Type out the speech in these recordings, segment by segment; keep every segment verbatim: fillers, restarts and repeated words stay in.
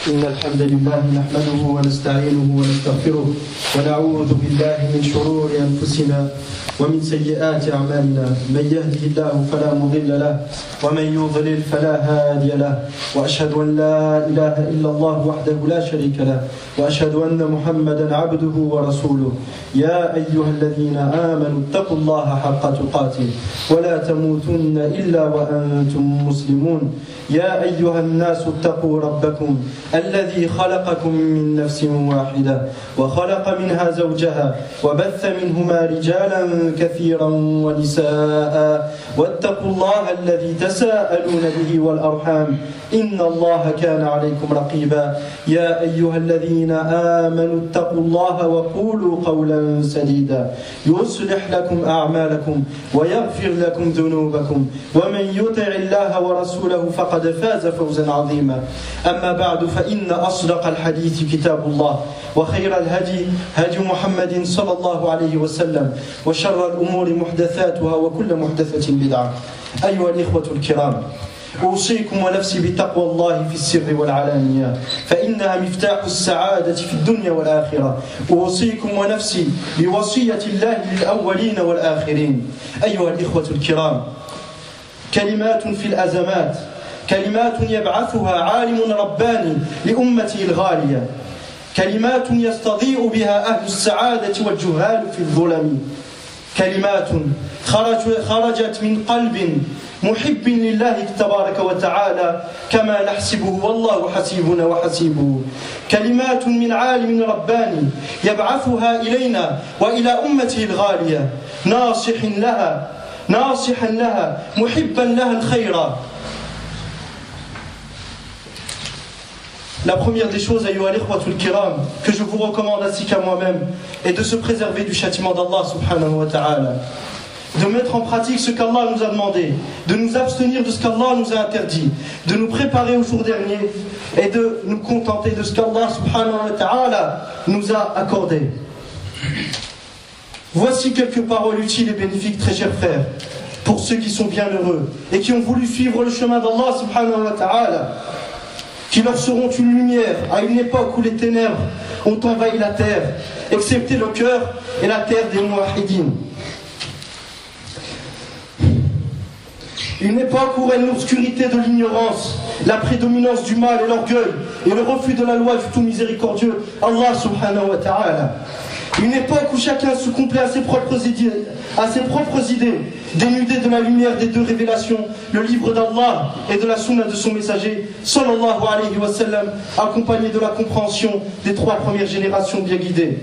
إن الحمد لله نحمده ونستعينه ونستغفره ونعوذ بالله من شرور أنفسنا ومن سيئات أعمالنا. من يهده الله فلا مضل له ومن يضلل فلا هادي له، وأشهد أن لا إله إلا الله وحده لا شريك له، وأشهد أن محمدا عبده ورسوله. يا أيها الذين آمنوا اتقوا الله حق تقاته ولا تموتن إلا وأنتم مسلمون. يا أيها الناس اتقوا ربكم الذي خلقكم من نفس واحدة وخلق منها زوجها وبث منهما رجالا كثيرا ونساء، واتقوا الله الذي تساءلون به والأرحام إن الله كان عليكم رقيبا. يا أيها الذين آمنوا اتقوا الله وقولوا قولا سديدا يصلح لكم أعمالكم ويغفر لكم ذنوبكم، ومن يطع الله ورسوله فقد فاز فوزا عظيما. أما بعد، فإن أصدق الحديث كتاب الله، وخير الهدي هدي محمد صلى الله عليه وسلم، وشر الأمور محدثاتها وكل محدثة بدعة. أيها الإخوة الكرام، أوصيكم ونفسي بتقوى الله في السر والعلانية، فإنها مفتاح السعادة في الدنيا والآخرة. أوصيكم ونفسي بوصية الله للأولين والآخرين. أيها الإخوة الكرام، كلمات في الأزمات، كلمات يبعثها عالم رباني لأمته الغالية، كلمات يستضيء بها أهل السعادة والجهال في الظلم، كلمات خرجت من قلب محب لله تبارك وتعالى كما نحسبه والله حسيبنا وحسيبه، كلمات من عالم رباني يبعثها إلينا وإلى أمته الغالية، ناصح لها ناصحا لها محبا لها الخير. La première des choses, ayyuha al-ikhwatul kiram, que je vous recommande ainsi qu'à moi-même, est de se préserver du châtiment d'Allah subhanahu wa ta'ala, de mettre en pratique ce qu'Allah nous a demandé, de nous abstenir de ce qu'Allah nous a interdit, de nous préparer au jour dernier et de nous contenter de ce qu'Allah subhanahu wa ta'ala nous a accordé. Voici quelques paroles utiles et bénéfiques, très chers frères, pour ceux qui sont bien heureux et qui ont voulu suivre le chemin d'Allah subhanahu wa ta'ala, qui leur seront une lumière à une époque où les ténèbres ont envahi la terre, excepté le cœur et la terre des muwahhidines. Une époque où règne l'obscurité de l'ignorance, la prédominance du mal et l'orgueil, et le refus de la loi du tout miséricordieux, Allah subhanahu wa ta'ala. Une époque où chacun se complaît à ses propres idées, à ses propres idées, dénudé de la lumière des deux révélations, le livre d'Allah et de la sunna de son messager, sallallahu alayhi wa sallam, accompagné de la compréhension des trois premières générations bien guidées.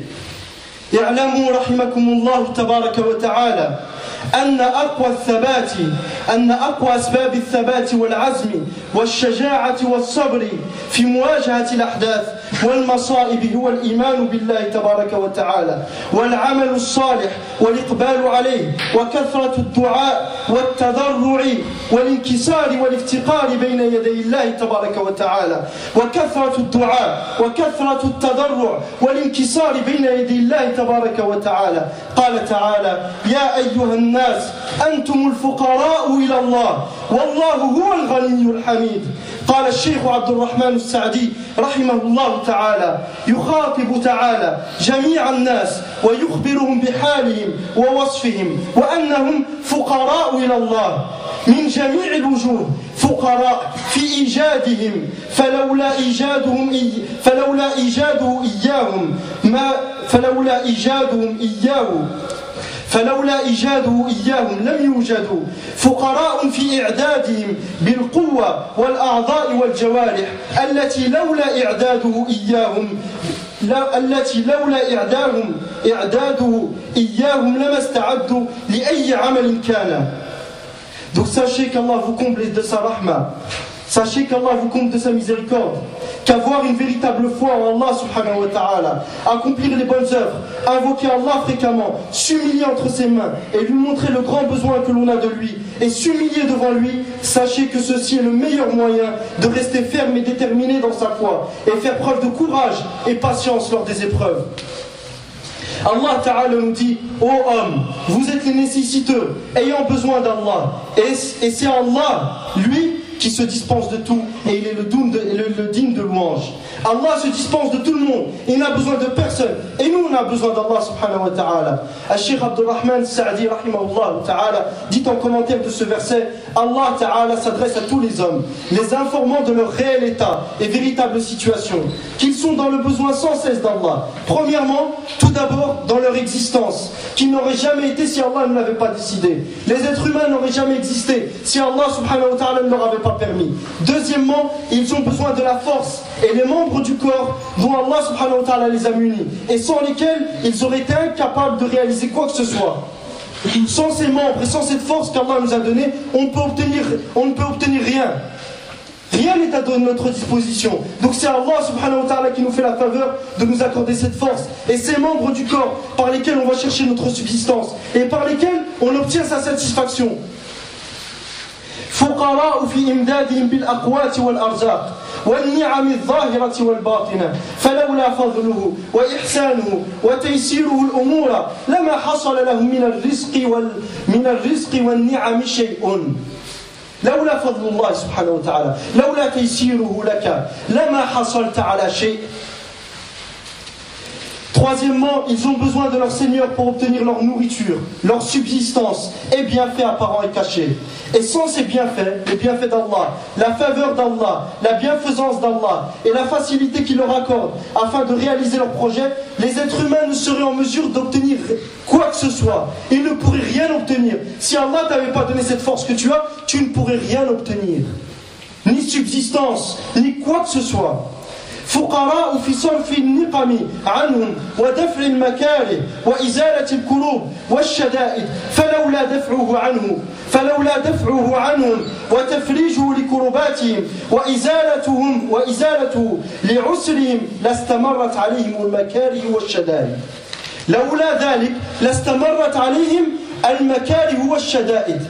اعلموا رحمكم الله تبارك وتعالى أن أقوى الثبات أن أقوى أسباب الثبات والعزم والشجاعة والصبر في مواجهة الأحداث والمصائب هو الإيمان بالله تبارك وتعالى والعمل الصالح والإقبال عليه وكثرة الدعاء والتضرع والانكسار والافتقار بين يدي الله تبارك وتعالى وكثرة الدعاء وكثرة التضرع والانكسار بين يدي الله تبارك وتعالى. قال تعالى: يا أيها الناس أنتم الفقراء إلى الله والله هو الغني الحميد. قال الشيخ عبد الرحمن السعدي رحمه الله تعالى يخاطب تعالى جميع الناس ويخبرهم بحالهم ووصفهم وأنهم فقراء إلى الله من جميع الوجوه، فقراء في إيجادهم فلولا إيجادهم إي فلولا إيجاده إياهم ما فلولا إيجادهم إياه فلولا إيجاده إياهم لم يوجدوا، فقراء في إعدادهم بالقوة والأعضاء والجوارح التي لولا إعداده إياهم التي لولا إعدادهم إعداده إياهم لما استعدوا لأي عمل كان. Donc sachez qu'Allah vous comble de sa rahma, sachez qu'Allah vous comble de sa miséricorde, qu'avoir une véritable foi en Allah subhanahu wa ta'ala, accomplir les bonnes œuvres, invoquer Allah fréquemment, s'humilier entre ses mains et lui montrer le grand besoin que l'on a de lui et s'humilier devant lui, sachez que ceci est le meilleur moyen de rester ferme et déterminé dans sa foi et faire preuve de courage et patience lors des épreuves. Allah Ta'ala nous dit: ô hommes, vous êtes les nécessiteux, ayant besoin d'Allah, et, et c'est Allah, lui, qui se dispense de tout et il est le, de, le, le digne de louange. Allah se dispense de tout le monde, il n'a besoin de personne et nous on a besoin d'Allah subhanahu wa ta'ala. Al-Sheikh Abdurrahman Sa'di rahimahullah ta'ala dit en commentaire de ce verset: Allah ta'ala s'adresse à tous les hommes, les informant de leur réel état et véritable situation, qu'ils sont dans le besoin sans cesse d'Allah. Premièrement, tout d'abord dans leur existence, qu'ils n'auraient jamais été si Allah ne l'avait pas décidé. Les êtres humains n'auraient jamais existé si Allah subhanahu wa ta'ala ne leur avait pas permis. Deuxièmement, ils ont besoin de la force et les membres du corps dont Allah subhanahu wa ta'ala les a munis et sans lesquels ils auraient été incapables de réaliser quoi que ce soit. Sans ces membres et sans cette force qu'Allah nous a donnée, on, peut obtenir, on ne peut obtenir rien. Rien n'est à notre disposition. Donc c'est Allah subhanahu wa ta'ala qui nous fait la faveur de nous accorder cette force et ces membres du corps par lesquels on va chercher notre subsistance et par lesquels on obtient sa satisfaction. فقراء في إمدادهم بالأقوات والأرزاق والنعم الظاهرة والباطنة فلولا فضله وإحسانه وتيسيره الأمور لما حصل لهم من الرزق وال من الرزق والنعم شيء. لولا فضل الله سبحانه وتعالى لولا تيسيره لك لما حصلت على شيء. Troisièmement, ils ont besoin de leur Seigneur pour obtenir leur nourriture, leur subsistance et bienfaits apparents et cachés. Et sans ces bienfaits, les bienfaits d'Allah, la faveur d'Allah, la bienfaisance d'Allah et la facilité qu'il leur accorde afin de réaliser leurs projets, les êtres humains ne seraient en mesure d'obtenir quoi que ce soit. Ils ne pourraient rien obtenir. Si Allah ne t'avait pas donné cette force que tu as, tu ne pourrais rien obtenir. Ni subsistance, ni quoi que ce soit. فقراء في صرف النقم عنهم ودفع المكاره وإزالة الكروب والشدائد فلولا دفعه عنه فلولا دفعه عنهم وتفريجه لكرباتهم وإزالتهم وإزالته لعسرهم لاستمرت عليهم المكاره والشدائد. لولا ذلك لاستمرت عليهم المكاره والشدائد.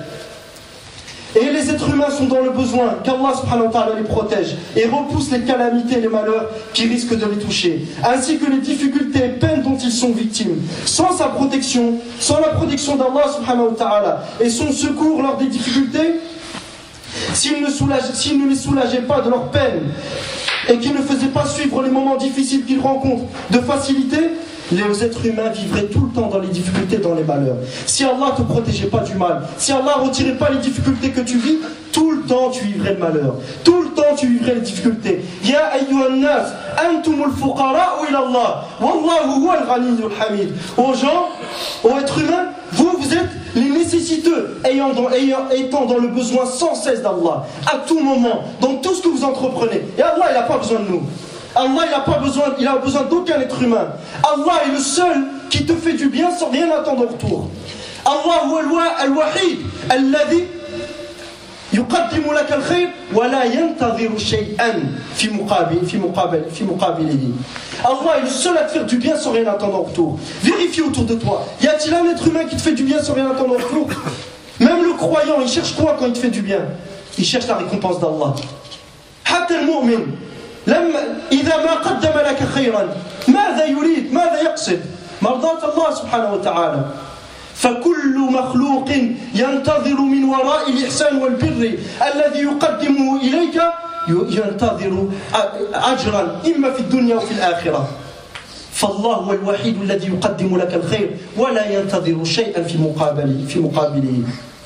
Et les êtres humains sont dans le besoin qu'Allah subhanahu wa ta'ala les protège et repousse les calamités et les malheurs qui risquent de les toucher, ainsi que les difficultés et peines dont ils sont victimes. Sans sa protection, sans la protection d'Allah subhanahu wa ta'ala et son secours lors des difficultés, s'il ne, soulage, s'il ne les soulageait pas de leurs peines et qu'ils ne faisaient pas suivre les moments difficiles qu'ils rencontrent de facilité, les êtres humains vivraient tout le temps dans les difficultés, dans les malheurs. Si Allah ne te protégeait pas du mal, si Allah ne retirait pas les difficultés que tu vis, tout le temps tu vivrais le malheur. Tout le temps tu vivrais les difficultés. Ya ayyuhan nas, antumul fuqara'u ila Allah, wallahu huwal ghaniyyul hamid. Aux gens, aux êtres humains, vous, vous êtes les nécessiteux, ayant dans, ayant, étant dans le besoin sans cesse d'Allah, à tout moment, dans tout ce que vous entreprenez. Et Allah, il n'a pas besoin de nous. Allah, il n'a pas besoin, il a besoin d'aucun être humain. Allah est le seul qui te fait du bien sans rien attendre en retour. Allah huwa al-wahid alladhi yuqaddimu laka al-khayr wa la yantadhiru shay'an fi muqabil fi muqabil fi muqabilihi. Allah est le seul à te faire du bien sans rien attendre en retour. Vérifie autour de toi. Y a-t-il un être humain qui te fait du bien sans rien attendre en retour? Même le croyant, il cherche quoi quand il te fait du bien? Il cherche la récompense d'Allah. Hatta al-mu'min لما إذا ما قدم لك خيرا ماذا يريد ماذا يقصد مرضاة الله سبحانه وتعالى فكل مخلوق ينتظر من وراء الإحسان والبر الذي يقدمه إليك ينتظر أجرا إما في الدنيا وفي الآخرة فالله هو الوحيد الذي يقدم لك الخير ولا ينتظر شيئا في مقابله في مقابله.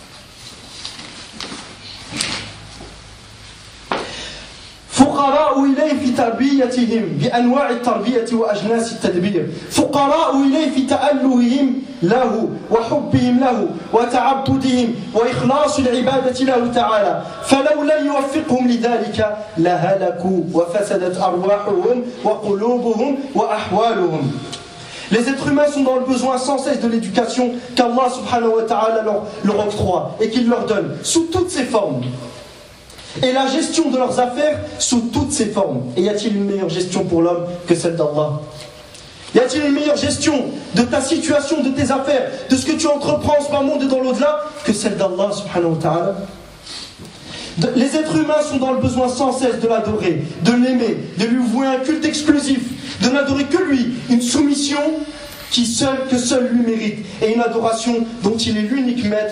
فقراء إليه في تربيتهم بأنواع التربية وأجناس التدبير فقراء إليه في تألههم له وحبهم له وتعبدهم وإخلاص العبادة له تعالى فلو لم يوفقهم لذلك لهلكوا وفسدت أرواحهم وقلوبهم وأحوالهم. Les êtres humains sont dans le besoin sans cesse de l'éducation qu'Allah subhanahu wa ta'ala leur, leur octroie et qu'il leur donne sous toutes ses formes. Et la gestion de leurs affaires sous toutes ses formes. Et y a-t-il une meilleure gestion pour l'homme que celle d'Allah? Y a-t-il une meilleure gestion de ta situation, de tes affaires, de ce que tu entreprends en ce monde et dans l'au-delà que celle d'Allah subhanahu wa ta'ala? Les êtres humains sont dans le besoin sans cesse de l'adorer, de l'aimer, de lui vouer un culte exclusif, de n'adorer que lui, une soumission qui seul, que seul lui mérite, et une adoration dont il est l'unique maître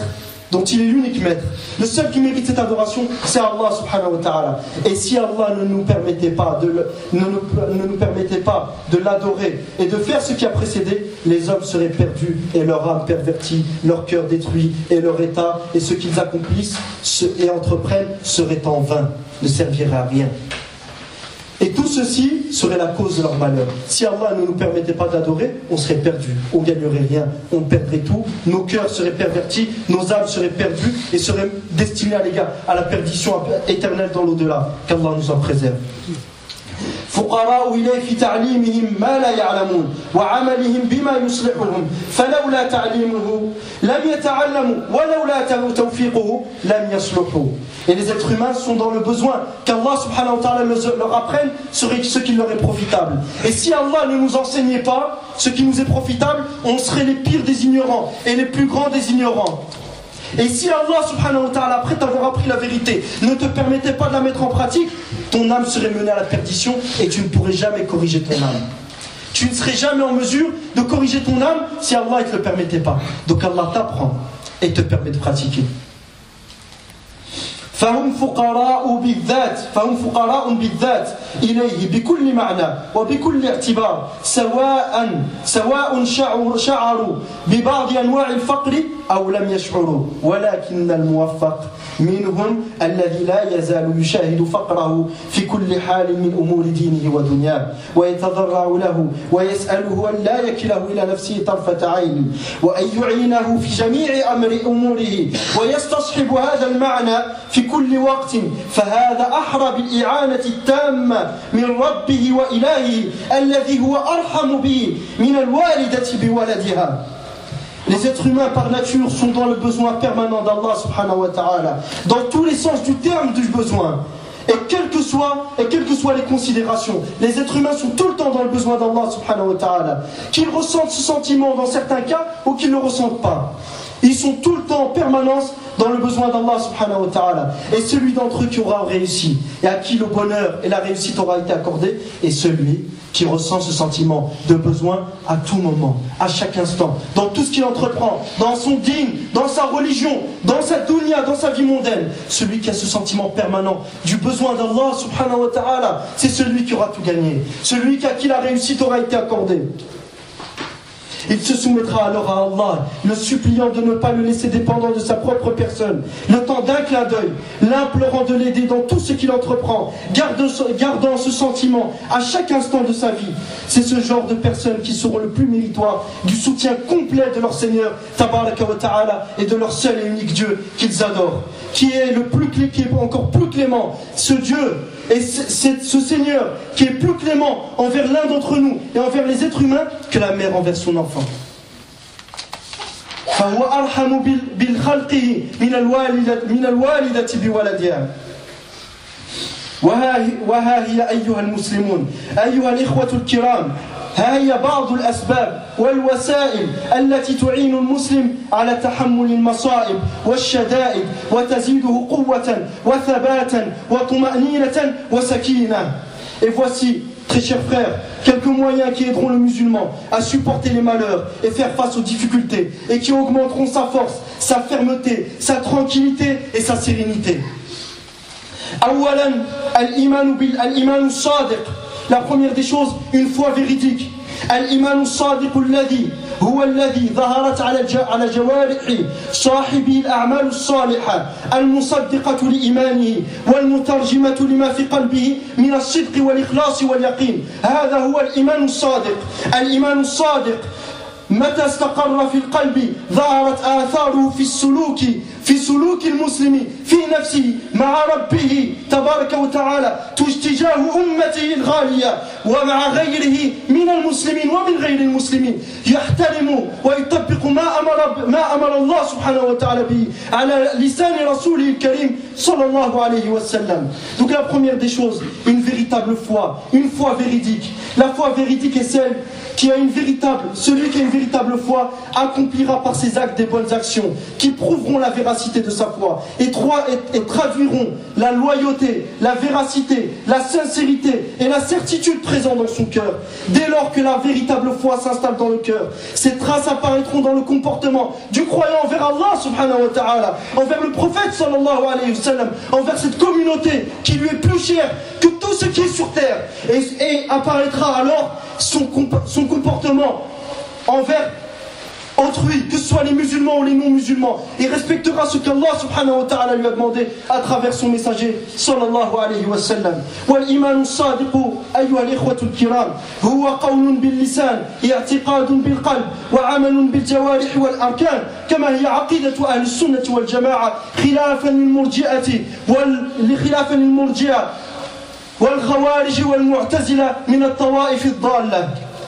dont il est l'unique maître. Le seul qui mérite cette adoration, c'est Allah subhanahu wa ta'ala. Et si Allah ne nous permettait pas de, le, ne nous, ne nous permettait pas de l'adorer et de faire ce qui a précédé, les hommes seraient perdus et leur âme pervertie, leur cœur détruit et leur état et ce qu'ils accomplissent et entreprennent serait en vain, ne servirait à rien. Et tout ceci serait la cause de leur malheur. Si Allah ne nous permettait pas d'adorer, on serait perdus, on ne gagnerait rien, on perdrait tout, nos cœurs seraient pervertis, nos âmes seraient perdues et seraient destinées à l'égard à la perdition éternelle dans l'au-delà. Qu'Allah nous en préserve. فقراء إليه في تعليمهم ما لا يعلمون وعملهم بما يصلحهم فلولا تعليمه لم يتعلموا ولولا توفيقه لم يصلحوا. Et les êtres humains sont dans le besoin qu'Allah subhanahu wa ta'ala leur apprenne ce qui leur est profitable. Et si Allah ne nous enseignait pas ce qui nous est profitable, on serait les pires des ignorants et les plus grands des ignorants. Et si Allah subhanahu wa ta'ala, après t'avoir appris la vérité, ne te permettait pas de la mettre en pratique, ton âme serait menée à la perdition et tu ne pourrais jamais corriger ton âme. Tu ne serais jamais en mesure de corriger ton âme si Allah ne te le permettait pas. Donc Allah t'apprend et te permet de pratiquer. فهم فقراء بالذات فهم فقراء بالذات إليه بكل معنى وبكل اعتبار سواء سواء شعروا ببعض أنواع الفقر أو لم يشعروا ولكن الموفق منهم الذي لا يزال يشاهد فقره في كل حال من أمور دينه ودنياه ويتضرع له ويسأله أن لا يكله إلى نفسه طرفة عين وأن يعينه في جميع أمر أموره ويستصحب هذا المعنى في كل وقت فهذا أحرى بالإعانة التامة من ربه وإلهه الذي هو أرحم به من الوالدة بولدها. Les êtres humains par nature sont dans le besoin permanent d'Allah subhanahu wa ta'ala, dans tous les sens du terme du besoin. Et quelles que soient, et quelles que soient les considérations, les êtres humains sont tout le temps dans le besoin d'Allah subhanahu wa ta'ala. Qu'ils ressentent ce sentiment dans certains cas ou qu'ils ne le ressentent pas. Ils sont tout le temps en permanence dans le besoin d'Allah subhanahu wa ta'ala. Et celui d'entre eux qui aura réussi et à qui le bonheur et la réussite aura été accordé est celui qui ressent ce sentiment de besoin à tout moment, à chaque instant, dans tout ce qu'il entreprend, dans son dîn, dans sa religion, dans sa dunya, dans sa vie mondaine. Celui qui a ce sentiment permanent du besoin d'Allah subhanahu wa ta'ala, c'est celui qui aura tout gagné, celui à qui la réussite aura été accordée. Il se soumettra alors à Allah, le suppliant de ne pas le laisser dépendant de sa propre personne, le temps d'un clin d'œil, l'implorant de l'aider dans tout ce qu'il entreprend, gardant ce sentiment à chaque instant de sa vie. C'est ce genre de personnes qui seront le plus méritoires du soutien complet de leur Seigneur, Tabaraka wa Ta'ala, et de leur seul et unique Dieu qu'ils adorent, qui est le plus qui est encore plus clément, ce Dieu. Et c'est ce Seigneur qui est plus clément envers l'un d'entre nous et envers les êtres humains que la mère envers son enfant. فهو أرحم بالخلق من الوالدة من الوالدة بولدها. وها هي أيها المسلمون أيها الإخوة الكرام ها هي بعض الأسباب والوسائل التي تعين المسلم على تحمل المصائب والشدائد وتزيده قوة وثباتا وطمأنينة وسكينة. Et voici, très chers frères, quelques moyens qui aideront le musulman à supporter les malheurs et faire face aux difficultés et qui augmenteront sa force, sa fermeté, sa tranquillité et sa sérénité. أولا الإيمان بالإيمان الصادق. La première des choses, une foi véridique. الإيمان الصادق الذي هو الذي ظهرت على على جوارح صاحبه الأعمال الصالحة المصدقة لإيمانه والمترجمة لما في قلبه من الصدق والإخلاص واليقين. هذا هو الإيمان الصادق. الإيمان الصادق متى استقر في القلب ظهرت آثاره في السلوك في سلوك المسلم في نفسه مع ربه تبارك وتعالى تجاه أمته الغالية ومع غيره من المسلمين ومن غير المسلمين يحترم ويطبق ما أمر ما أمر الله سبحانه وتعالى به على لسان رسوله الكريم صلى الله عليه وسلم. Donc la première des choses, une véritable foi, une foi véridique. La foi véridique est celle qui a une véritable, celui qui a une véritable foi accomplira par ses actes des bonnes actions qui prouveront la véracité véracité de sa foi et, trois, et, et traduiront la loyauté, la véracité, la sincérité et la certitude présentes dans son cœur. Dès lors que la véritable foi s'installe dans le cœur, ces traces apparaîtront dans le comportement du croyant envers Allah subhanahu wa ta'ala, envers le prophète sallallahu alayhi wa sallam, envers cette communauté qui lui est plus chère que tout ce qui est sur terre. Et, et apparaîtra alors son, son comportement envers autrui, que ce soit les musulmans ou les non-musulmans. Il respectera ce qu'Allah subhanahu wa ta'ala lui a demandé à travers son messager sallallahu alayhi wa sallam. والإيمان الصادق أيها الإخوة الكرام هو قول باللسان اعتقاد بالقلب وعمل بالجوارح والأركان كما هي عقيدة أهل السنة والجماعة خلافا للمرجئة والخلافا للمرجئة والخوارج والمعتزلة من الطوائف الضالة.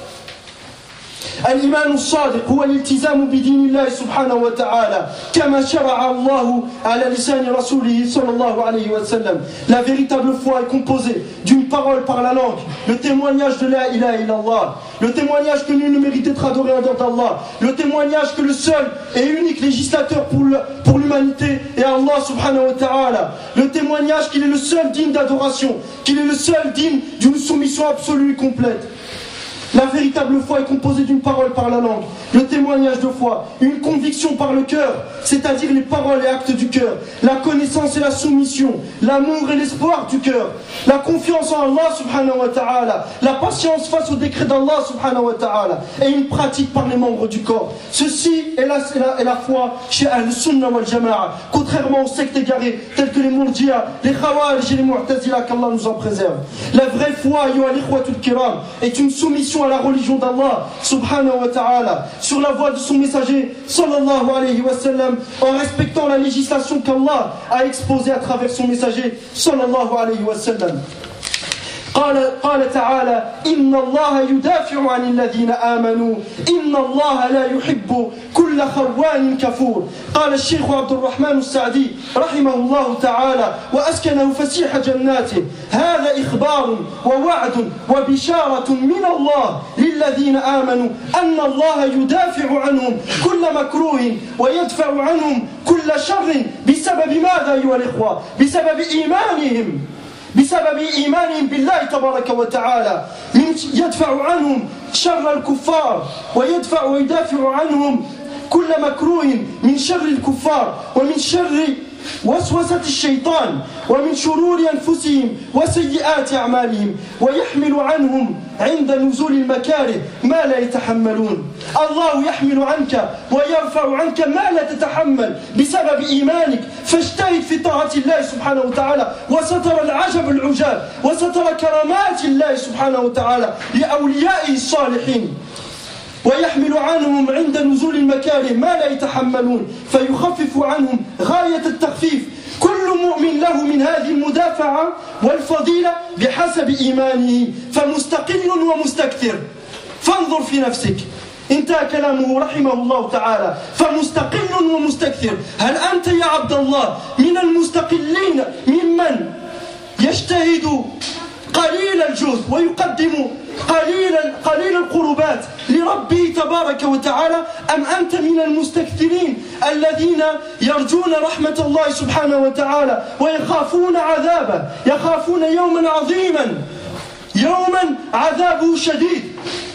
الإيمان الصادق هو الالتزام بدين الله سبحانه وتعالى كما شرع الله على لسان رسوله صلى الله عليه وسلم. La véritable foi est composée d'une parole par la langue, le témoignage de la ilaha illallah, le témoignage que nul ne mérite d'être adoré en dehors d'Allah, le témoignage que le seul et unique législateur pour, le, pour l'humanité est Allah subhanahu wa ta'ala, le témoignage qu'il est le seul digne d'adoration, qu'il est le seul digne d'une soumission absolue et complète. La véritable foi est composée d'une parole par la langue, le témoignage de foi, une conviction par le cœur, c'est-à-dire les paroles et actes du cœur, la connaissance et la soumission, l'amour et l'espoir du cœur, la confiance en Allah subhanahu wa ta'ala, la patience face au décret d'Allah subhanahu wa ta'ala, et une pratique par les membres du corps. Ceci est la, est la, est la foi chez Ahl-Sunnah wal Jama'a, contrairement aux sectes égarées telles que les Murji'a, les Khawarij et les Mu'tazila, qu'Allah nous en préserve. La vraie foi, ayyuha al-ikhwatul kiram, est une soumission à la religion d'Allah subhanahu wa ta'ala sur la voie de son messager sallallahu alayhi wa sallam, en respectant la législation qu'Allah a exposée à travers son messager sallallahu alayhi wa sallam. قال قال تعالى إن الله يدافع عن الذين آمنوا إن الله لا يحب كل خوان كفور. قال الشيخ عبد الرحمن السعدي رحمه الله تعالى وأسكنه فسيح جناته هذا إخبار ووعد وبشارة من الله للذين آمنوا أن الله يدافع عنهم كل مكروه ويدفع عنهم كل شر بسبب ماذا أيها الإخوة؟ بسبب إيمانهم بسبب إيمانهم بالله تبارك وتعالى يدفع عنهم شر الكفار ويدفع ويدافع عنهم كل مكروه من شر الكفار ومن شر وسوسة الشيطان ومن شرور أنفسهم وسيئات أعمالهم ويحمل عنهم عند نزول المكاره ما لا يتحملون. الله يحمل عنك ويرفع عنك ما لا تتحمل بسبب إيمانك، فاجتهد في طاعة الله سبحانه وتعالى وسترى العجب العجاب وسترى كرامات الله سبحانه وتعالى لأوليائه الصالحين. ويحمل عنهم عند نزول المكاره ما لا يتحملون فيخفف عنهم غاية التخفيف. كل مؤمن له من هذه المدافعة والفضيلة بحسب إيمانه فمستقل ومستكثر. فانظر في نفسك. انتهى كلامه رحمه الله تعالى. فمستقل ومستكثر. هل أنت يا عبد الله من المستقلين ممن يجتهد قليل الجهد ويقدم قليل قليل القربات لربه تبارك وتعالى، أم أنت من المستكثرين الذين يرجون رحمة الله سبحانه وتعالى ويخافون عذابه، يخافون يوما عظيما يوما عذابه شديد.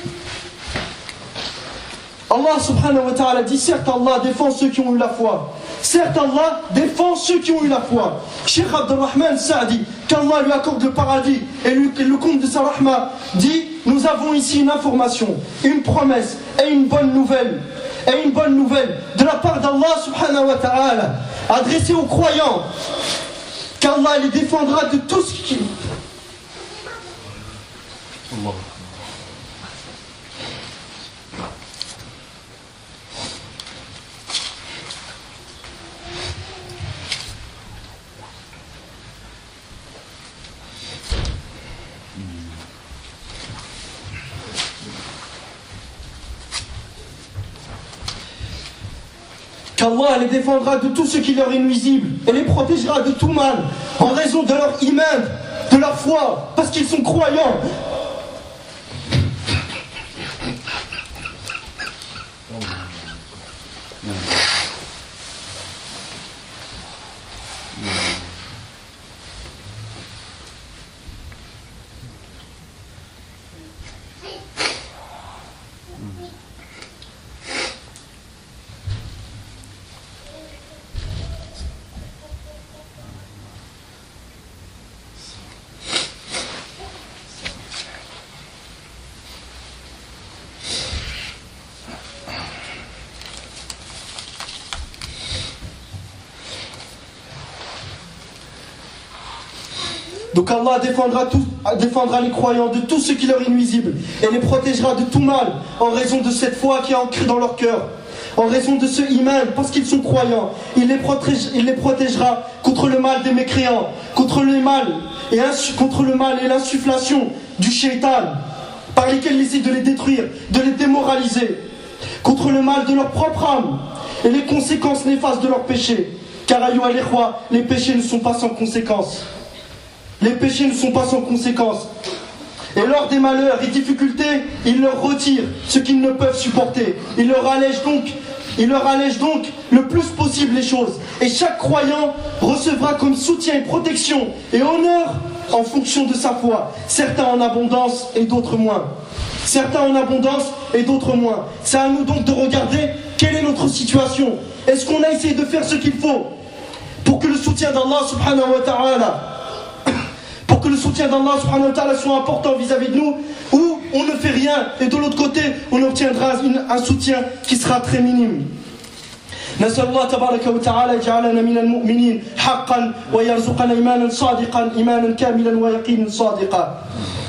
Allah subhanahu wa ta'ala dit, certes Allah défend ceux qui ont eu la foi. Certes Allah défend ceux qui ont eu la foi. Cheikh Abdurrahman Sa'di, qu'Allah lui accorde le paradis et lui, le compte de sa rahma, dit, nous avons ici une information, une promesse et une bonne nouvelle. Et une bonne nouvelle de la part d'Allah subhanahu wa ta'ala, adressée aux croyants, qu'Allah les défendra de tout ce qui... Allah. qu'Allah les défendra de tout ce qui leur est nuisible et les protégera de tout mal en raison de leur iman, de leur foi, parce qu'ils sont croyants. Donc Allah défendra, tout, défendra les croyants de tout ce qui leur est nuisible et les protégera de tout mal en raison de cette foi qui est ancrée dans leur cœur, en raison de ce iman, parce qu'ils sont croyants. Il les, protège, il les protégera contre le mal des mécréants, contre le mal et, insu, contre le mal et l'insufflation du shaitan, par lesquels il essaie de les détruire, de les démoraliser, contre le mal de leur propre âme et les conséquences néfastes de leurs péchés. Car ayyuha al-ikhwa, les péchés ne sont pas sans conséquences. Les péchés ne sont pas sans conséquences. Et lors des malheurs et difficultés, il leur retire ce qu'ils ne peuvent supporter. Il leur allège donc, il leur allège donc le plus possible les choses. Et chaque croyant recevra comme soutien et protection et honneur en fonction de sa foi. Certains en abondance et d'autres moins. Certains en abondance et d'autres moins. C'est à nous donc de regarder quelle est notre situation. Est-ce qu'on a essayé de faire ce qu'il faut pour que le soutien d'Allah subhanahu wa ta'ala pour que le soutien d'Allah subhanahu wa ta'ala soit important vis-à-vis de nous, ou on ne fait rien et de l'autre côté on obtiendra une, un soutien qui sera très minime. نسأل الله تبارك وتعالى يجعلنا من المؤمنين حقا ويرزقنا إيمانا صادقا إيمانا كاملا ويقينا صادقا.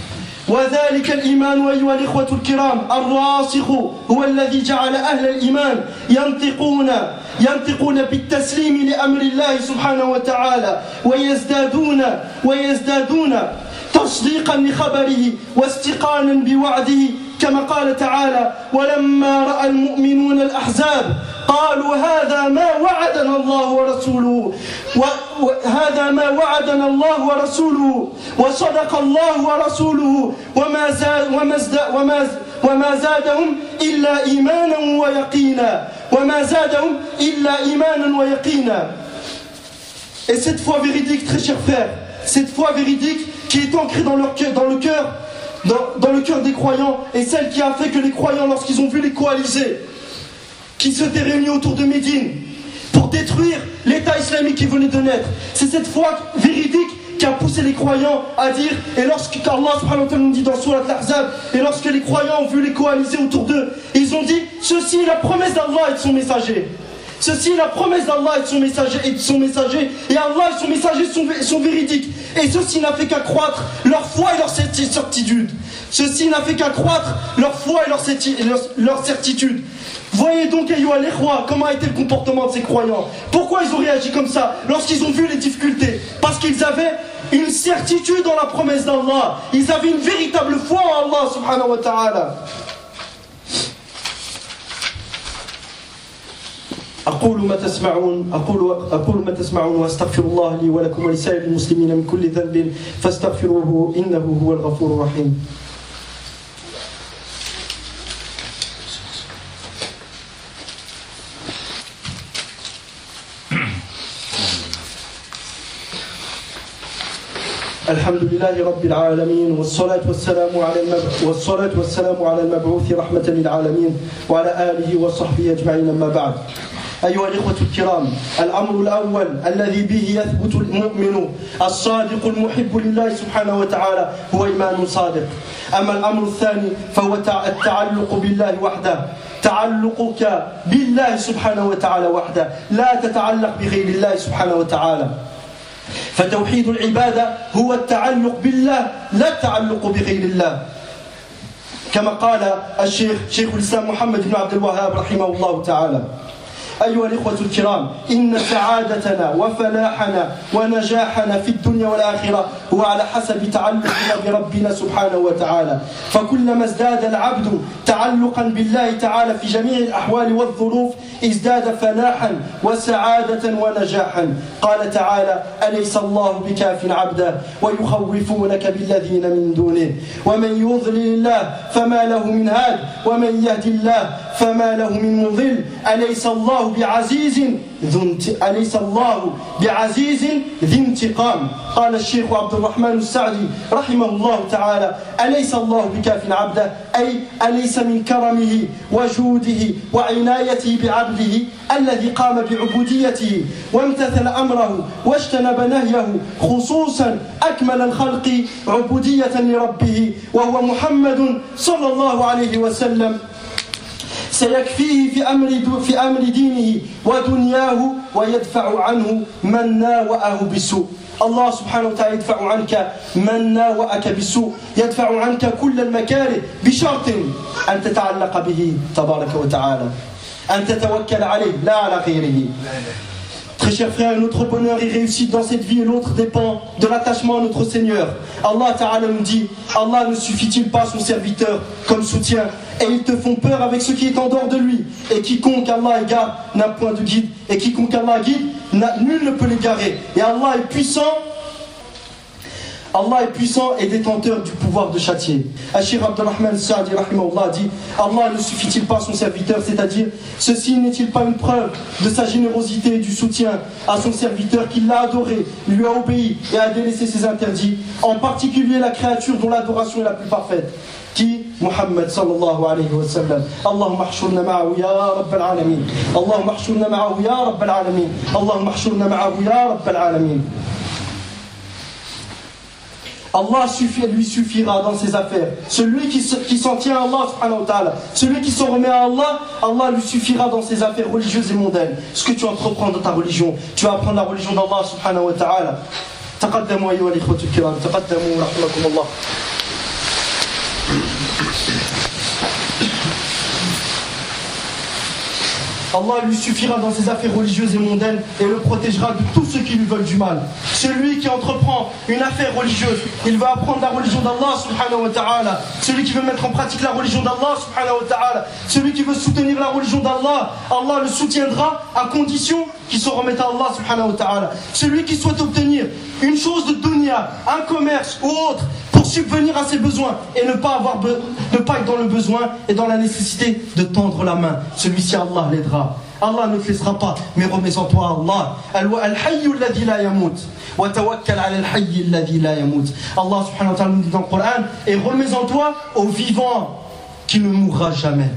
وذلك الإيمان أيها الإخوة الكرام الراسخ هو الذي جعل أهل الإيمان ينطقون ينطقون بالتسليم لأمر الله سبحانه وتعالى ويزدادون ويزدادون تصديقا لخبره واستيقانا بوعده كما قال تعالى ولما رأى المؤمنون الأحزاب قالوا هذا ما وعدنا الله ورسوله وهذا ما وعدنا الله ورسوله وصدق الله ورسوله وما زاد وما وما وما زادهم إلا إيمانا ويقينا وما زادهم إلا إيمانا ويقينا. Et cette foi véridique, très chers frères, cette foi véridique qui est ancrée dans leur cœur, dans le cœur, dans, dans le cœur des croyants, est celle qui a fait que les croyants, lorsqu'ils ont vu les coalisés qui s'étaient réunis autour de Médine pour détruire l'État islamique qui venait de naître, c'est cette foi véridique qui a poussé les croyants à dire, et lorsque Allah subhanahu wa ta'ala nous dit dans Surat Al-Ahzab, et lorsque les croyants ont vu les coalisés autour d'eux, ils ont dit, ceci est la promesse d'Allah et de son messager. Ceci est la promesse d'Allah et de son messager, et de son messager, et Allah et son messager sont, sont véridiques. Et ceci n'a fait qu'accroître leur foi et leur certitude. Ceci n'a fait qu'accroître leur foi et leur, leur, leur certitude. Voyez donc, ayyuha al-ikhwa, comment a été le comportement de ces croyants. Pourquoi ils ont réagi comme ça lorsqu'ils ont vu les difficultés? Parce qu'ils avaient une certitude dans la promesse d'Allah. Ils avaient une véritable foi en Allah subhanahu wa ta'ala. أقول ما تسمعون أقول أقول ما تسمعون وأستغفر الله لي ولكم ولسائر المسلمين من كل ذنب فاستغفروه إنه هو الغفور الرحيم. الحمد لله رب العالمين والصلاة والسلام على المبعوث والصلاة والسلام على المبعوث رحمة للعالمين وعلى آله وصحبه أجمعين أما بعد. أيها الإخوة الكرام، الأمر الأول الذي به يثبت المؤمن الصادق المحب لله سبحانه وتعالى هو إيمان صادق. أما الأمر الثاني فهو التعلق بالله وحده، تعلقك بالله سبحانه وتعالى وحده، لا تتعلق بغير الله سبحانه وتعالى. فتوحيد العبادة هو التعلق بالله لا التعلق بغير الله، كما قال الشيخ شيخ الإسلام محمد بن عبد الوهاب رحمه الله تعالى. أيها الإخوة الكرام، إن سعادتنا وفلاحنا ونجاحنا في الدنيا والآخرة هو على حسب تعلقنا بربنا سبحانه وتعالى. فكلما ازداد العبد تعلقا بالله تعالى في جميع الأحوال والظروف ازداد فلاحا وسعادة ونجاحا. قال تعالى: أليس الله بكاف عبدا ويخوفونك بالذين من دونه ومن يضلل الله فما له من هاد ومن يهدي الله فما له من مضل. أليس الله بعزيز ذو أليس الله بعزيز ذي انتقام. قال الشيخ عبد الرحمن السعدي رحمه الله تعالى: أليس الله بكاف عبده، أي أليس من كرمه وجوده وعنايته بعبده الذي قام بعبوديته وامتثل أمره واجتنب نهيه، خصوصا أكمل الخلق عبودية لربه وهو محمد صلى الله عليه وسلم، سيكفيه في أمر في أمر دينه ودنياه ويدفع عنه من ناوأه بالسوء. Allah subhanahu wa ta'ala يدفع عنك من ناوأك بالسوء يدفع عنك كل المكاره بشرط أن تتعلق به تبارك وتعالى أن تتوكل عليه لا على غيره. Très chers frères, notre bonheur et réussite dans cette vie et l'autre dépend de l'attachement à notre Seigneur. Allah Ta'ala nous dit, Allah ne suffit-il pas son serviteur comme soutien, et ils te font peur avec ce qui est en dehors de lui. Et quiconque Allah égare n'a point de guide, et quiconque Allah guide, nul ne peut l'égarer. Et Allah est puissant. Allah est puissant et détenteur du pouvoir de châtier. Ashir Abdurrahman Sa'di rahimahullah dit, Allah ne suffit-il pas son serviteur, c'est-à-dire, ceci n'est-il pas une preuve de sa générosité et du soutien à son serviteur qui l'a adoré, lui a obéi et a délaissé ses interdits, en particulier la créature dont l'adoration est la plus parfaite, qui Muhammad sallallahu alayhi wa sallam. Allahumma ahshurna ma'ahu ya rabbal alamin. Allahumma ahshurna ma'ahu ya rabbal alamin. Allahumma ahshurna ma'ahu ya rabbal alamin. Allah suffit, lui suffira dans ses affaires. Celui qui, qui s'en tient à Allah subhanahu wa ta'ala, celui qui s'en remet à Allah, Allah lui suffira dans ses affaires religieuses et mondaines. Ce que tu entreprends dans ta religion, tu vas apprendre la religion d'Allah subhanahu wa ta'ala. تقدموا أيها الإخوة الكرام تقدموا رحمكم الله. Allah lui suffira dans ses affaires religieuses et mondaines et le protégera de tous ceux qui lui veulent du mal. Celui qui entreprend une affaire religieuse, il va apprendre la religion d'Allah subhanahu wa ta'ala. Celui qui veut mettre en pratique la religion d'Allah subhanahu wa ta'ala, celui qui veut soutenir la religion d'Allah, Allah le soutiendra à condition qu'il se remette à Allah subhanahu wa ta'ala. Celui qui souhaite obtenir une chose de dunya, un commerce ou autre, pour subvenir à ses besoins et ne pas, avoir be- ne pas être dans le besoin et dans la nécessité de tendre la main, celui-ci Allah l'aidera. Allah ne te laissera pas, mais remets en toi Allah. Al-hayyu alladhi la yamut wa tawakkal ala al-hayyi alladhi la yamut. Allah subhanahu wa ta'ala nous dit dans le Coran, et remets en toi au vivant qui ne mourra jamais.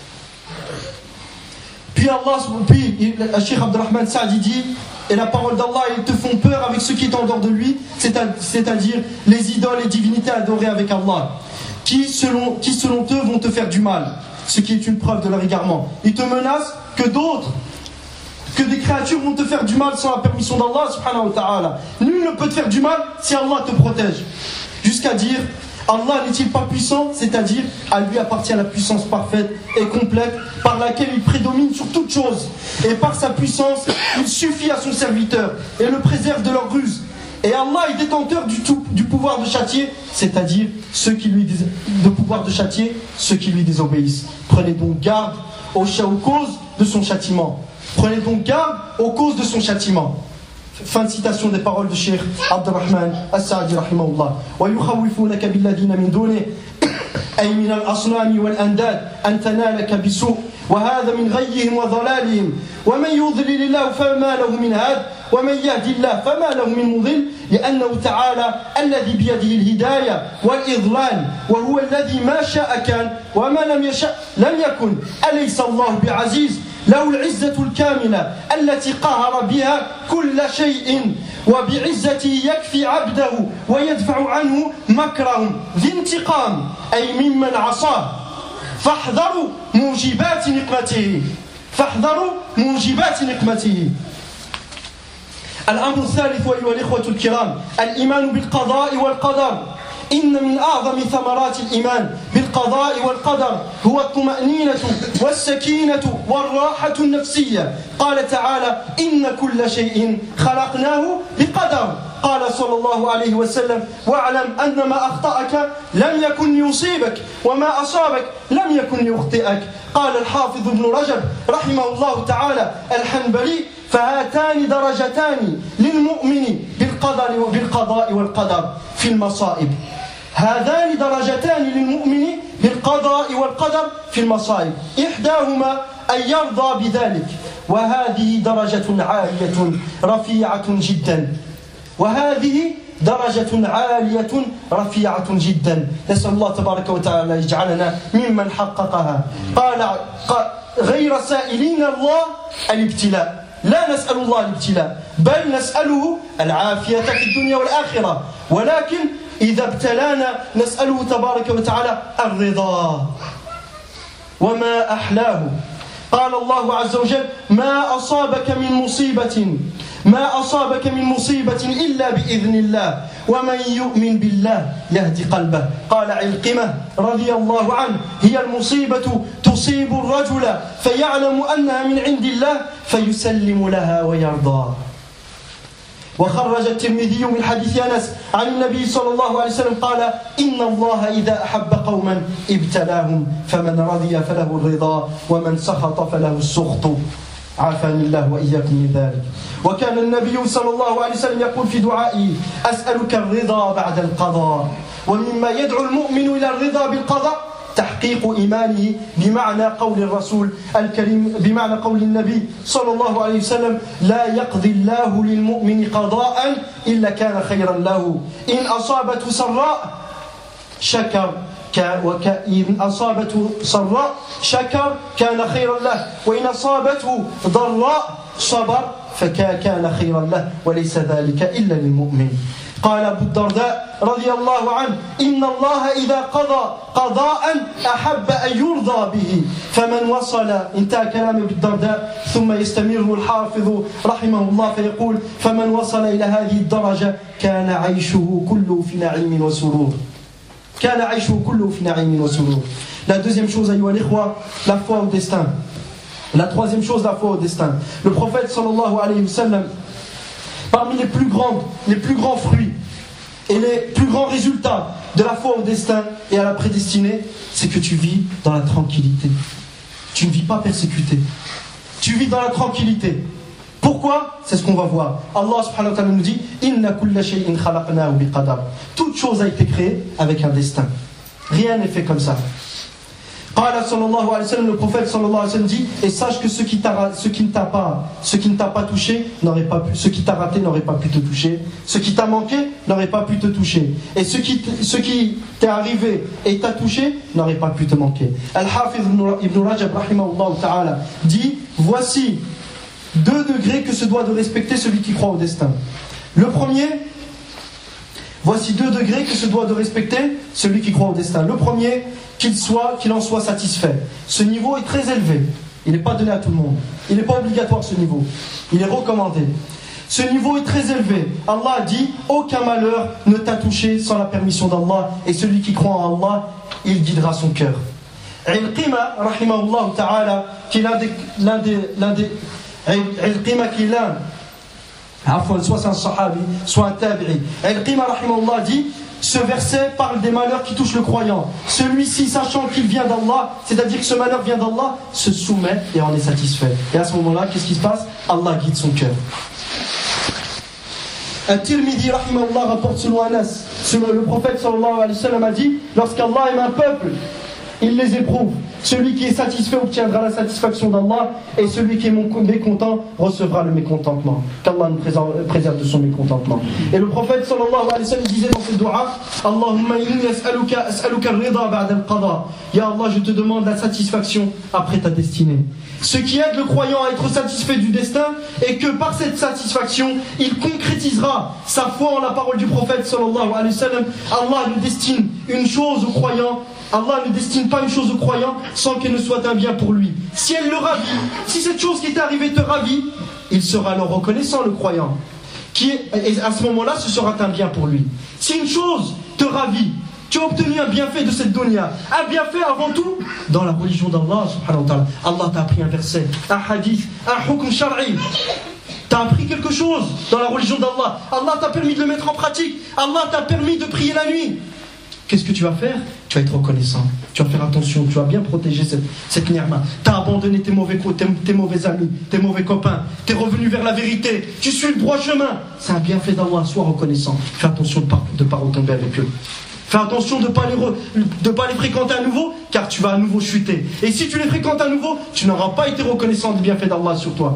Puis Allah, puis Cheikh Abdurrahman Sa'di dit, et la parole d'Allah, ils te font peur avec ce qui est en dehors de lui, c'est-à-dire les idoles et divinités adorées avec Allah, qui selon, qui selon eux vont te faire du mal, ce qui est une preuve de leur égarement. Ils te menacent que d'autres, que des créatures vont te faire du mal sans la permission d'Allah subhanahu wa ta'ala. Nul ne peut te faire du mal si Allah te protège. Jusqu'à dire, Allah n'est-il pas puissant, c'est-à-dire à lui appartient la puissance parfaite et complète par laquelle il prédomine sur toute chose, et par sa puissance il suffit à son serviteur et le préserve de leur ruse. Et Allah est détenteur du, tout, du pouvoir de châtier, c'est-à-dire ceux qui lui dis, de pouvoir de châtier ceux qui lui désobéissent. Prenez donc garde aux, aux causes de son châtiment. Prenez donc garde aux causes de son châtiment. Fin de citation des paroles de Cheikh Abdurrahman As-Sa'di rahimahullah. Wa yukhawifunaka billadhina min duni ay min al-asnami wal andad an tanalaka bisu' wa hadha min ghayyihim wa dhalalihim wa man yudlil Allah fama lahu min had wa man yahdi Allah fama lahu min mudil لأنه تعالى الذي بيده الهداية والإضلال وهو الذي ما شاء كان وما لم يشاء لم يكن أليس الله بعزيز له العزة الكاملة التي قهر بها كل شيء وبعزته يكفي عبده ويدفع عنه مكرهم ذي انتقام أي ممن عصاه فاحذروا موجبات نقمته فاحذروا موجبات نقمته. الأمر الثالث أيها الإخوة الكرام الإيمان بالقضاء والقدر. إن من أعظم ثمرات الإيمان بالقضاء والقدر هو الطمأنينة والسكينة والراحة النفسية. قال تعالى إن كل شيء خلقناه بقدر. قال صلى الله عليه وسلم واعلم أن ما أخطأك لم يكن يصيبك وما أصابك لم يكن يخطئك. قال الحافظ ابن رجب رحمه الله تعالى الحنبلي فهاتان درجتان للمؤمن بالقدر وبالقضاء والقدر في المصائب. هذان درجتان للمؤمن بالقضاء والقدر في المصائب إحداهما أن يرضى بذلك وهذه درجة عالية رفيعة جدا وهذه درجة عالية رفيعة جدا. نسأل الله تبارك وتعالى يجعلنا ممن حققها. قال غير سائلين الله الابتلاء لا نسأل الله الابتلاء بل نسأله العافية في الدنيا والآخرة ولكن إذا ابتلانا نسأله تبارك وتعالى الرضا وما أحلاه. قال الله عز وجل ما أصابك من مصيبة ما أصابك من مصيبة إلا بإذن الله ومن يؤمن بالله يهدي قلبه. قال علقمة رضي الله عنه: هي المصيبة تصيب الرجل فيعلم أنها من عند الله فيسلم لها ويرضى. وخرج الترمذي من حديث أنس عن النبي صلى الله عليه وسلم قال: إن الله إذا أحب قوما ابتلاهم فمن رضي فله الرضا ومن سخط فله السخط. عافاني الله وإياكم من ذلك. وكان النبي صلى الله عليه وسلم يقول في دعائه: أسألك الرضا بعد القضاء. ومما يدعو المؤمن إلى الرضا بالقضاء تحقيق إيمانه بمعنى قول الرسول الكريم، بمعنى قول النبي صلى الله عليه وسلم: لا يقضي الله للمؤمن قضاء إلا كان خيرا له. إن أصابته سراء شكر وإن أصابته سراء شكر كان خيرا له، وإن أصابته ضراء صبر فكان خيرا له، وليس ذلك إلا للمؤمن. قال أبو الدرداء رضي الله عنه: إن الله إذا قضى قضاء أحب أن يرضى به فمن وصل. انتهى كلام أبو الدرداء. ثم يستمر الحافظ رحمه الله فيقول: فمن وصل إلى هذه الدرجة كان عيشه كله في نعيم وسرور. كان عيشه كله في نعيم وسرور. La deuxième chose, ayyuha l'ikhwa, la foi au destin. La troisième chose, la foi au destin. Le prophète sallallahu alayhi wa sallam, parmi les plus grands, les plus grands fruits et les plus grands résultats de la foi au destin et à la prédestinée, c'est que tu vis dans la tranquillité. Tu ne vis pas persécuté. Tu vis dans la tranquillité. Pourquoi? C'est ce qu'on va voir. Allah subhanahu wa ta'ala nous dit: Inna kulla shay'in khalaqnahu biqadar. Toute chose a été créée avec un destin. Rien n'est fait comme ça. Qala sallallahu alayhi wa sallam, le prophète sallallahu alayhi wa sallam dit: et sache que ce qui t'a, ce qui ne t'a pas, ce qui ne t'a pas touché n'aurait pas pu, ce qui t'a raté n'aurait pas pu te toucher, ce qui t'a manqué n'aurait pas pu te toucher, et ce qui, ce qui t'est arrivé et t'a touché n'aurait pas pu te manquer. Al-Hafiz ibn Rajab rahimahullah ta'ala dit: voici deux degrés que se doit de respecter celui qui croit au destin. Le premier, voici deux degrés que se doit de respecter celui qui croit au destin. Le premier, qu'il soit, qu'il en soit satisfait. Ce niveau est très élevé. Il n'est pas donné à tout le monde. Il n'est pas obligatoire ce niveau. Il est recommandé. Ce niveau est très élevé. Allah a dit: aucun malheur ne t'a touché sans la permission d'Allah, et celui qui croit en Allah, il guidera son cœur. Ilqima, rahimahullah ta'ala, qui est l'un des, l'un des, l'un des Ilqima qui est l'un, soit c'est un sahabi, soit un tabi'i. Ilqima rahimahullah dit: ce verset parle des malheurs qui touchent le croyant. Celui-ci, sachant qu'il vient d'Allah, c'est-à-dire que ce malheur vient d'Allah, se soumet et en est satisfait. Et à ce moment-là, qu'est-ce qui se passe? Allah guide son cœur. At-Tirmidhi rahimahullah rapporte selon Anas, selon le prophète sallallahu alayhi wa sallam a dit: lorsqu'Allah aime un peuple, il les éprouve. Celui qui est satisfait obtiendra la satisfaction d'Allah, et celui qui est mécontent recevra le mécontentement. Qu'Allah nous préserve de son mécontentement. Et le prophète sallallahu alayhi wa sallam disait dans ce dua: Allahumma inni as'aluka as'aluka ar-rida ba'da al-qada. Ya Allah, je te demande la satisfaction après ta destinée. Ce qui aide le croyant à être satisfait du destin est que par cette satisfaction, il concrétisera sa foi en la parole du prophète sallallahu alayhi wa sallam. Allah nous destine une chose au croyant. Allah ne destine pas une chose au croyant sans qu'elle ne soit un bien pour lui. Si elle le ravit, si cette chose qui t'est arrivée te ravit, il sera alors reconnaissant, le croyant. Qui est, et à ce moment-là, ce sera un bien pour lui. Si une chose te ravit, tu as obtenu un bienfait de cette dunya, un bienfait avant tout dans la religion d'Allah subhanahu wa ta'ala. Allah t'a appris un verset, un hadith, un hukm shar'i. T'as appris quelque chose dans la religion d'Allah. Allah t'a permis de le mettre en pratique. Allah t'a permis de prier la nuit. Qu'est-ce que tu vas faire? Tu vas être reconnaissant. Tu vas faire attention. Tu vas bien protéger cette, cette ni'ma. Tu as abandonné tes mauvais, tes, tes mauvais amis, tes mauvais copains. Tu es revenu vers la vérité. Tu suis le droit chemin. C'est un bienfait d'Allah. Sois reconnaissant. Fais attention de ne pas, de pas retomber avec eux. Fais attention de ne pas, pas les fréquenter à nouveau, car tu vas à nouveau chuter. Et si tu les fréquentes à nouveau, tu n'auras pas été reconnaissant du bienfait d'Allah sur toi.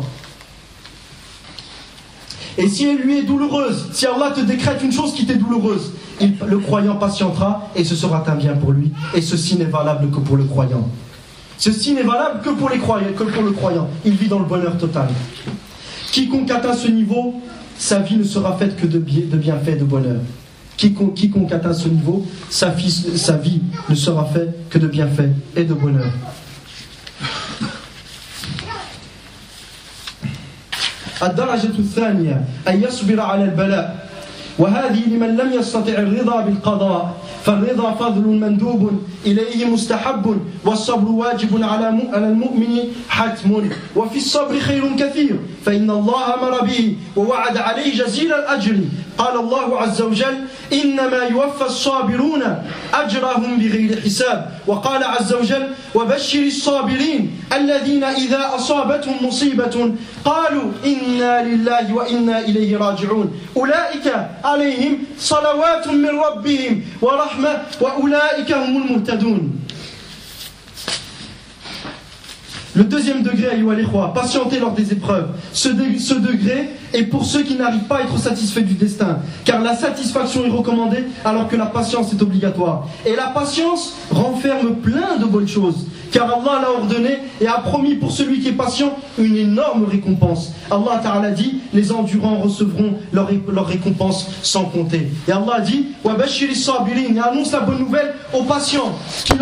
Et si elle lui est douloureuse, si Allah te décrète une chose qui t'est douloureuse, il, le croyant patientera et ce sera un bien pour lui. Et ceci n'est valable que pour le croyant. Ceci n'est valable que pour, les croyants, que pour le croyant. Il vit dans le bonheur total. Quiconque atteint ce niveau, sa vie ne sera faite que de, de bienfaits et de bonheur. Quiconque, quiconque atteint ce niveau, sa vie, sa vie ne sera faite que de bienfaits et de bonheur. الدرجة الثانية أن يصبر على البلاء، وهذه لمن لم يستطع الرضا بالقضاء، فالرضا فضل مندوب إليه مستحب، والصبر واجب على المؤمن حتم، وفي الصبر خير كثير فإن الله أمر به ووعد عليه جزيل الأجر. قال الله عز وجل: إنما يوفى الصابرون أجرهم بغير حساب. وقال عز وجل: وبشر الصابرين الذين إذا أصابتهم مصيبة قالوا إنا لله وإنا إليه راجعون أولئك عليهم صلوات من ربهم ورحمة وأولئك هم المهتدون. Le deuxième degré, ayyuha l'ikhwa, patienter lors des épreuves. Ce, de, ce degré est pour ceux qui n'arrivent pas à être satisfaits du destin, car la satisfaction est recommandée alors que la patience est obligatoire. Et la patience renferme plein de bonnes choses, car Allah l'a ordonné et a promis pour celui qui est patient une énorme récompense. Allah Ta'ala dit: les endurants recevront leur, leur récompense sans compter. Et Allah dit: wa bashiri sabirin, et annonce la bonne nouvelle aux patients qui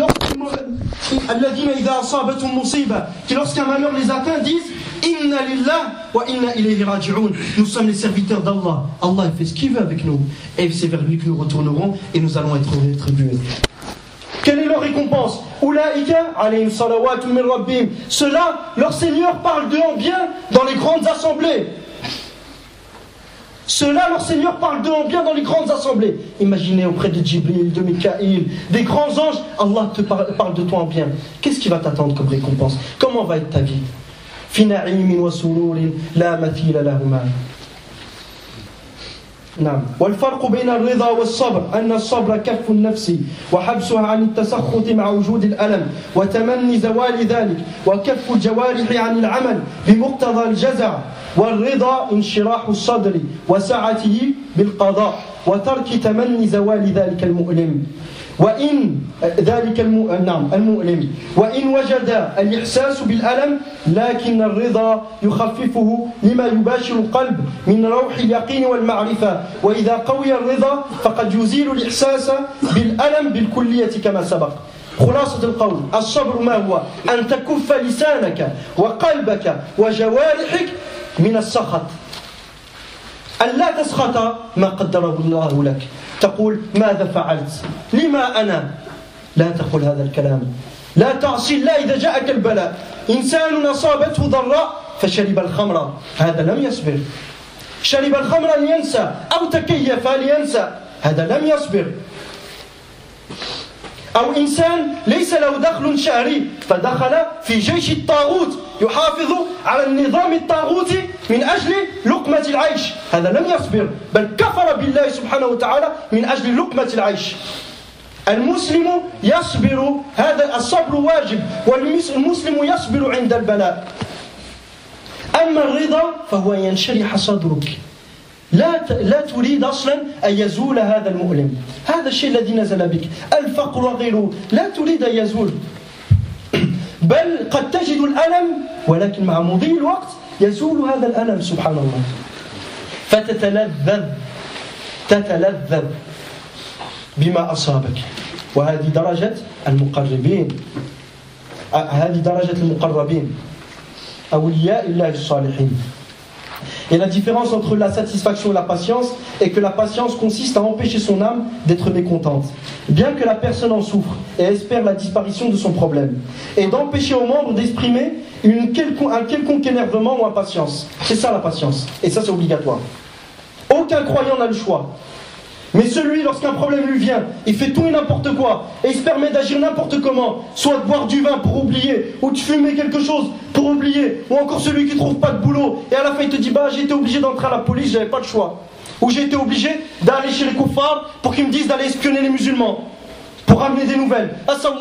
qui lorsqu'un malheur les atteint disent: Inna lillah wa inna ilayhi raji'un. Nous sommes les serviteurs d'Allah. Allah fait ce qu'il veut avec nous et c'est vers lui que nous retournerons et nous allons être rétribués. Quelle est leur récompense? Ulaika alayhim salawatun min rabbihim. Ceux-là, leur Seigneur parle d'eux en bien dans les grandes assemblées. Ceux-là, leur Seigneur parle d'eux en bien dans les grandes assemblées. Imaginez auprès de Djibril, de Mikaïl, des grands anges, Allah te parle, parle de toi en bien. Qu'est-ce qui va t'attendre comme récompense? Comment va être ta vie? Fi na'imin wa sururin la mathila lahuma. نعم. والفرق بين الرضا والصبر أن الصبر كف النفس وحبسها عن التسخط مع وجود الألم وتمني زوال ذلك، وكف الجوارح عن العمل بمقتضى الجزع، والرضا انشراح الصدر وسعته بالقضاء وترك تمني زوال ذلك المؤلم. وإن ذلك الم... نعم المؤلم وإن وجد الإحساس بالألم لكن الرضا يخففه لما يباشر القلب من روح اليقين والمعرفة، وإذا قوي الرضا فقد يزيل الإحساس بالألم بالكلية كما سبق. خلاصة القول: الصبر ما هو؟ أن تكف لسانك وقلبك وجوارحك من السخط، أن لا تسخط ما قدره الله لك، تقول: ماذا فعلت؟ لما أنا؟ لا تقول هذا الكلام. لا تعصي الله إذا جاءك البلاء. إنسان أصابته ضراء فشرب الخمر، هذا لم يصبر. شرب الخمر لينسى أو تكيف لينسى، هذا لم يصبر. أو إنسان ليس له دخل شهري فدخل في جيش الطاغوت يحافظ على النظام الطاغوتي من أجل لقمة العيش، هذا لم يصبر بل كفر بالله سبحانه وتعالى من أجل لقمة العيش. المسلم يصبر، هذا الصبر واجب، والمسلم يصبر عند البلاء. أما الرضا فهو ينشرح صدرك، لا لا تريد أصلا أن يزول هذا المؤلم، هذا الشيء الذي نزل بك، الفقر وغيره، لا تريد أن يزول، بل قد تجد الألم ولكن مع مضي الوقت يزول هذا الألم سبحان الله، فتتلذذ تتلذذ بما أصابك. وهذه درجة المقربين، هذه درجة المقربين أولياء الله الصالحين. Et la différence entre la satisfaction et la patience est que la patience consiste à empêcher son âme d'être mécontente, bien que la personne en souffre et espère la disparition de son problème, et d'empêcher aux membres d'exprimer une quelconque, un quelconque énervement ou impatience. C'est ça la patience, et ça c'est obligatoire. Aucun croyant n'a le choix. Mais celui, lorsqu'un problème lui vient, il fait tout et n'importe quoi, et il se permet d'agir n'importe comment, soit de boire du vin pour oublier, ou de fumer quelque chose pour oublier, ou encore celui qui ne trouve pas de boulot, et à la fin il te dit: bah j'ai été obligé d'entrer à la police, j'avais pas de choix. Ou j'ai été obligé d'aller chez les kuffars pour qu'ils me disent d'aller espionner les musulmans, pour ramener des nouvelles.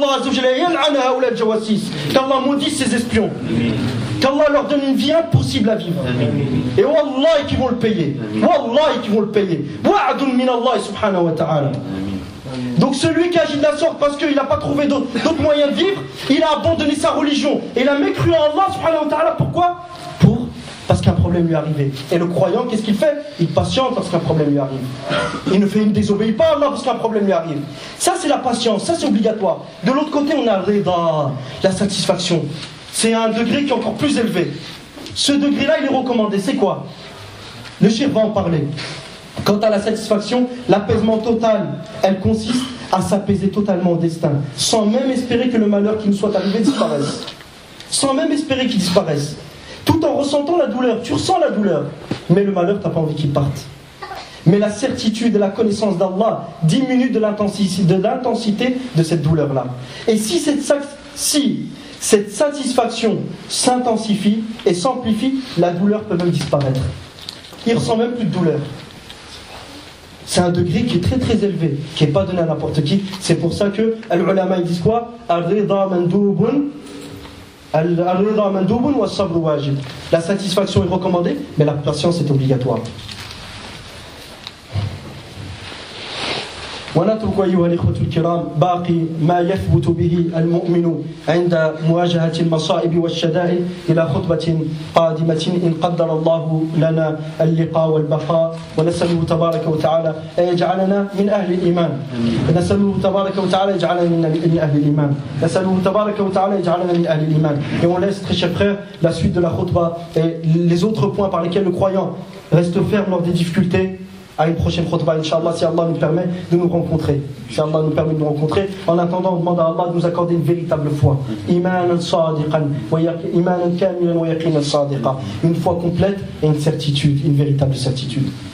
Qu'Allah maudisse ces espions, qu'Allah leur donne une vie impossible à vivre. Et Wallah qui vont le payer. Wallah qui vont le payer. Wa'adun min Allah subhanahu wa ta'ala. Donc celui qui agit de la sorte parce qu'il n'a pas trouvé d'autres moyens de vivre, il a abandonné sa religion. Et il a mécru en Allah subhanahu wa ta'ala. Pourquoi? Pour Parce qu'un problème lui est arrivé. Et le croyant, qu'est-ce qu'il fait? Il patiente parce qu'un problème lui arrive. Il ne, fait, il ne désobéit pas à Allah parce qu'un problème lui arrive. Ça c'est la patience, ça c'est obligatoire. De l'autre côté on a rida, la satisfaction. C'est un degré qui est encore plus élevé. Ce degré-là, il est recommandé. C'est quoi? Le cheikh va en parler. Quant à la satisfaction, l'apaisement total, elle consiste à s'apaiser totalement au destin, sans même espérer que le malheur qui nous soit arrivé disparaisse. Sans même espérer qu'il disparaisse. Tout en ressentant la douleur. Tu ressens la douleur, mais le malheur, tu n'as pas envie qu'il parte. Mais la certitude et la connaissance d'Allah diminuent de l'intensité de, l'intensité de cette douleur-là. Et si cette, si cette satisfaction s'intensifie et s'amplifie, la douleur peut même disparaître. Il ne ressent même plus de douleur. C'est un degré qui est très très élevé, qui n'est pas donné à n'importe qui. C'est pour ça que les ulama ils disent quoi? Al-rida mandoubun, al-rida mandoubun wa sabr wajib. La satisfaction est recommandée, mais la patience est obligatoire. ونترك أيها الإخوة الكرام باقي ما يثبت به المؤمن عند مواجهة المصائب والشدائد إلى خطبة قادمة إن قدر الله لنا اللقاء والبقاء ونسأله تبارك وتعالى أن يجعلنا من أهل الإيمان نسأله تبارك وتعالى يجعلنا من أهل الإيمان نسأله تبارك وتعالى يجعلنا من أهل الإيمان. Et on laisse, très chers frères, la suite de la khutbah et les autres points par lesquels le croyant reste ferme lors des difficultés à une prochaine khutbah, Inch'Allah, si Allah nous permet de nous rencontrer. Si Allah nous permet de nous rencontrer. En attendant, on demande à Allah de nous accorder une véritable foi. Imanan sadiqan, imanan kamilan wa yaqinan sadiqa. Une foi complète et une certitude, une véritable certitude.